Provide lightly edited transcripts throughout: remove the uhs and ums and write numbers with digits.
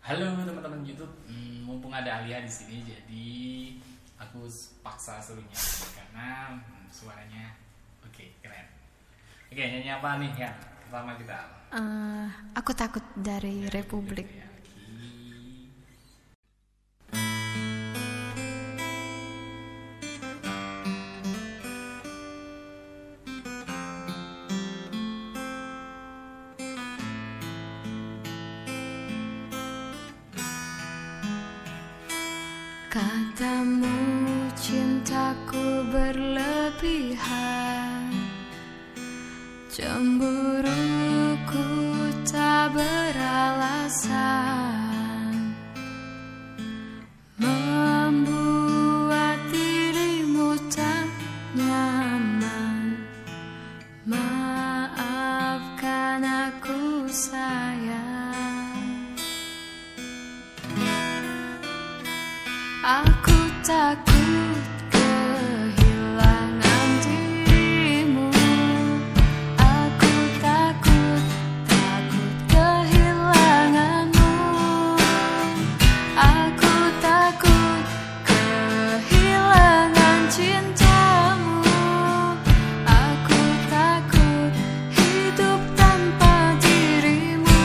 Halo teman-teman YouTube, mumpung ada Alia di sini, jadi aku paksa suruhnya karena suaranya oke, keren. Oke, nyanyi apa nih ya? Pertama kita. Aku takut dari Republik. Katamu cintaku berlebihan, cemburuku tak beralasan, membuat dirimu tak nyaman. Maafkan aku sayang. Aku takut kehilangan dirimu. Aku takut kehilanganmu. Aku takut kehilangan cintamu. Aku takut hidup tanpa dirimu.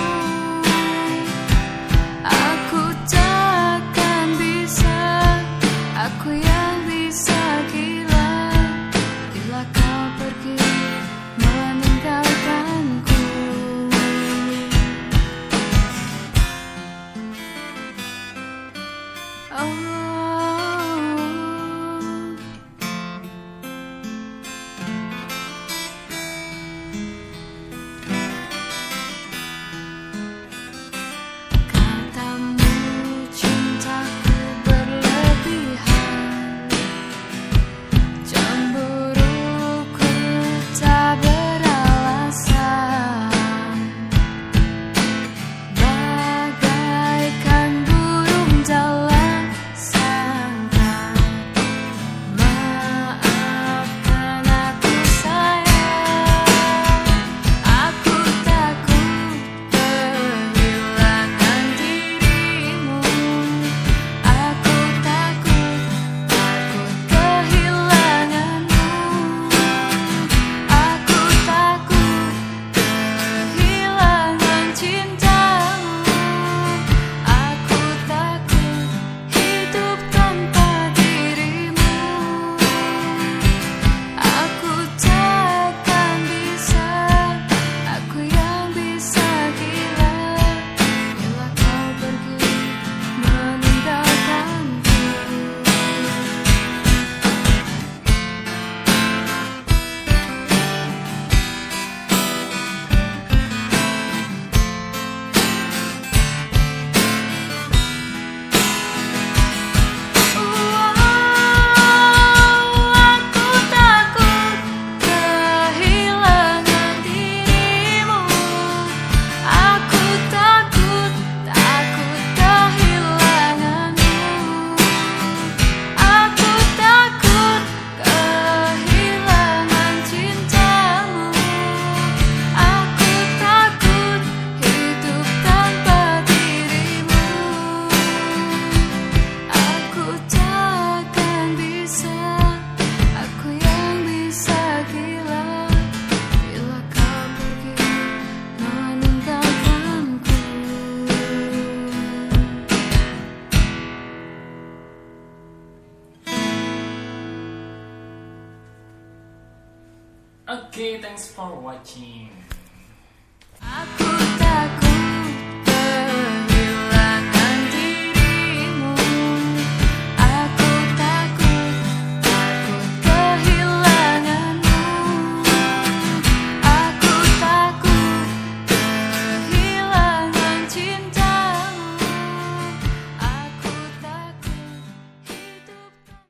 Aku takkan bisa. Aku yang bisa gila bila kau pergi meninggalkanku. Oh. Okay, thanks for watching.